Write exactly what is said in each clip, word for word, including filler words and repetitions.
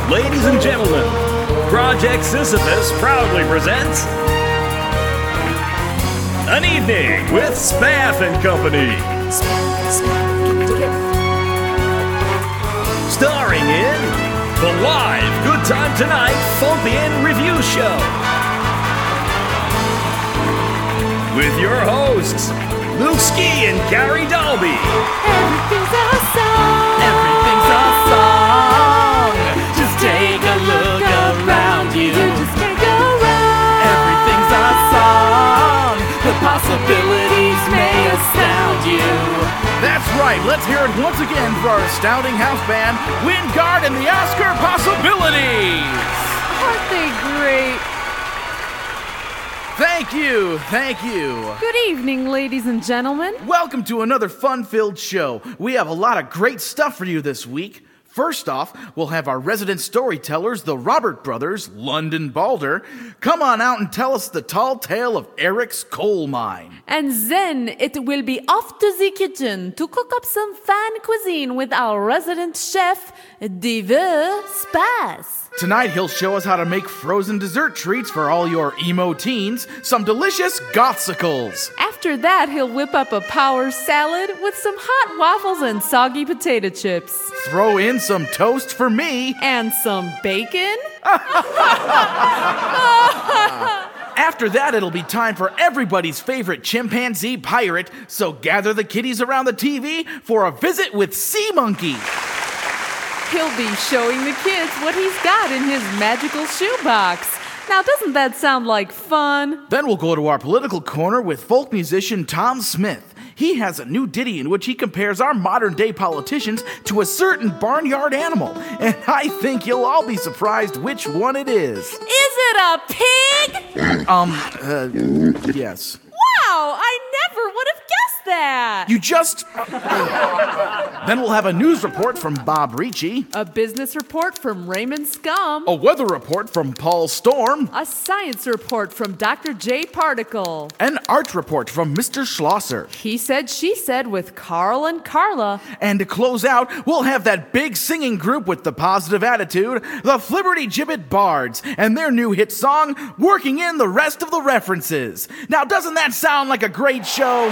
Ladies and gentlemen, Project Sisyphus proudly presents An Evening with Spaff and Company. Starring in the live Good Time Tonight Philbin Review Show. With your hosts, Luke Ski and Gary Dalby. Everything's a song. Everything's a song. Just take a look around you. Just can't go wrong. Everything's a song. The possibilities may astound you. That's right. Let's hear it once again for our astounding house band, Wingard and the Oscar Possibilities. Aren't they great? Thank you. Thank you. Good evening, ladies and gentlemen. Welcome to another fun-filled show. We have a lot of great stuff for you this week. First off, we'll have our resident storytellers, the Robert brothers, London Balder, come on out and tell us the tall tale of Eric's coal mine. And then it will be off to the kitchen to cook up some fine cuisine with our resident chef, Diva Spass. Tonight, he'll show us how to make frozen dessert treats for all your emo teens, some delicious gothsicles. After that, he'll whip up a power salad with some hot waffles and soggy potato chips. Throw in some toast for me. And some bacon? After that, it'll be time for everybody's favorite chimpanzee pirate, so gather the kiddies around the T V for a visit with Sea Monkey. He'll be showing the kids what he's got in his magical shoebox. Now, doesn't that sound like fun? Then we'll go to our political corner with folk musician Tom Smith. He has a new ditty in which he compares our modern-day politicians to a certain barnyard animal, and I think you'll all be surprised which one it is. Is it a pig? Um, uh, yes. Wow, I never would have guessed that. You just... Then we'll have a news report from Bob Ricci. A business report from Raymond Scum. A weather report from Paul Storm. A science report from Doctor J. Particle. An art report from Mister Schlosser. He said, she said with Carl and Carla. And to close out, we'll have that big singing group with the positive attitude, the Flibberty Gibbet Bards, and their new hit song, working in the rest of the references. Now, doesn't that sound like a great show?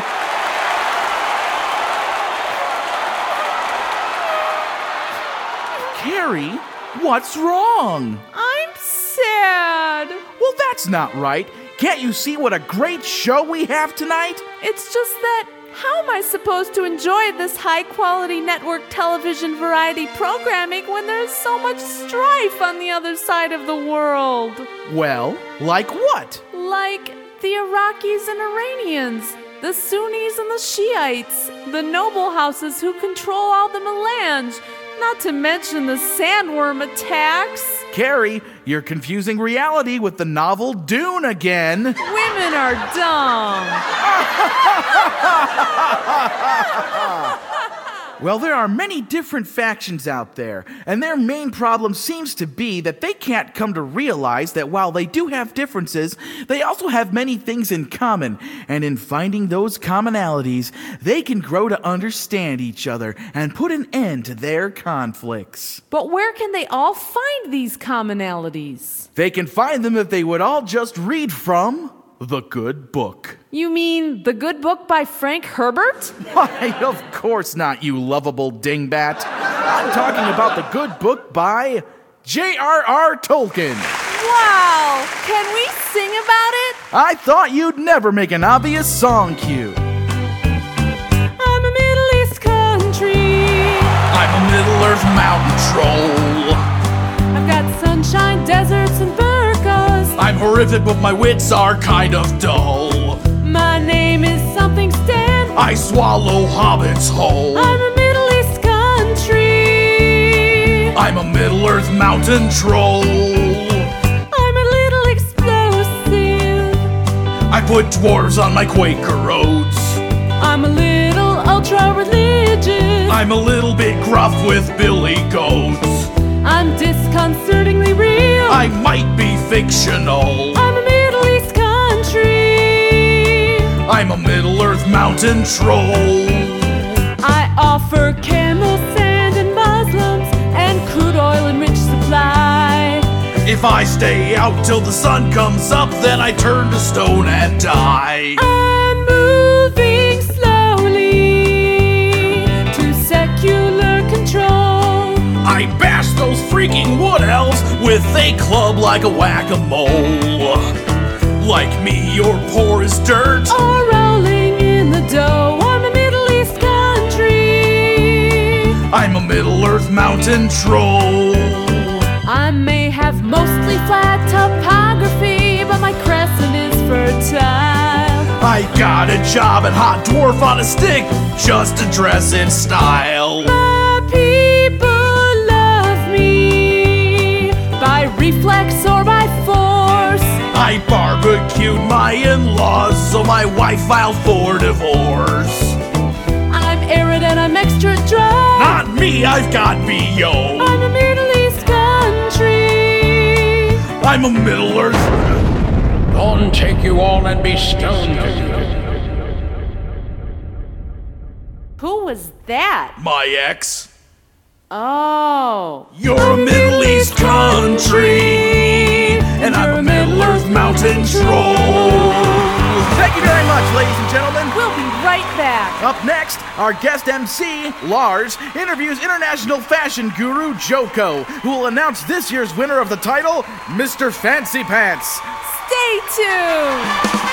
Carrie, what's wrong? I'm sad. Well, that's not right. Can't you see what a great show we have tonight? It's just that, how am I supposed to enjoy this high-quality network television variety programming when there's so much strife on the other side of the world? Well, like what? Like the Iraqis and Iranians, the Sunnis and the Shiites, the noble houses who control all the melange, not to mention the sandworm attacks. Carrie, you're confusing reality with the novel Dune again. Women are dumb. Well, there are many different factions out there, and their main problem seems to be that they can't come to realize that while they do have differences, they also have many things in common, and in finding those commonalities, they can grow to understand each other and put an end to their conflicts. But where can they all find these commonalities? They can find them if they would all just read from The Good Book. You mean The Good Book by Frank Herbert? Why, of course not, you lovable dingbat. I'm talking about The Good Book by J R R Tolkien. Wow! Can we sing about it? I thought you'd never make an obvious song cue. I'm a Middle East country. I'm a Middle-earth mountain troll. I've got sunshine, deserts, and burkas. I'm horrific, but my wits are kind of dull. My name is something Stan. I swallow hobbits whole. I'm a Middle East country. I'm a Middle-earth mountain troll. I'm a little explosive. I put dwarves on my Quaker roads. I'm a little ultra-religious. I'm a little bit gruff with billy goats. I'm disconcertingly real. I might be fictional. I'm a Middle East country. I'm a Middle-earth mountain troll. I offer camel sand and Muslims and crude oil and rich supplies. If I stay out till the sun comes up, then I turn to stone and die. I'm moving slowly to secular control. I bash those freaking wood elves with a club like a whack-a-mole. Like me, you're poor as dirt. Or rolling in the dough. I'm a Middle East country. I'm a Middle-earth mountain troll. I may have mostly flat topography, but my crescent is fertile. I got a job at Hot Dwarf on a stick just to dress in style. My people love me by reflex or by force. I barbecued my in-laws, so my wife filed for divorce. I'm arid and I'm extra dry. Not me, I've got B O. I'm a Middle East country. I'm a Middle-earth. On take you all and be stoned. Who was that? My ex. Oh. You're a Middle East country, and I'm a Middle-earth mountain troll. Thank you very much, ladies and gentlemen. We'll be right back. Up next, our guest M C, Lars, interviews international fashion guru Joko, who will announce this year's winner of the title, Mister Fancy Pants. Stay tuned.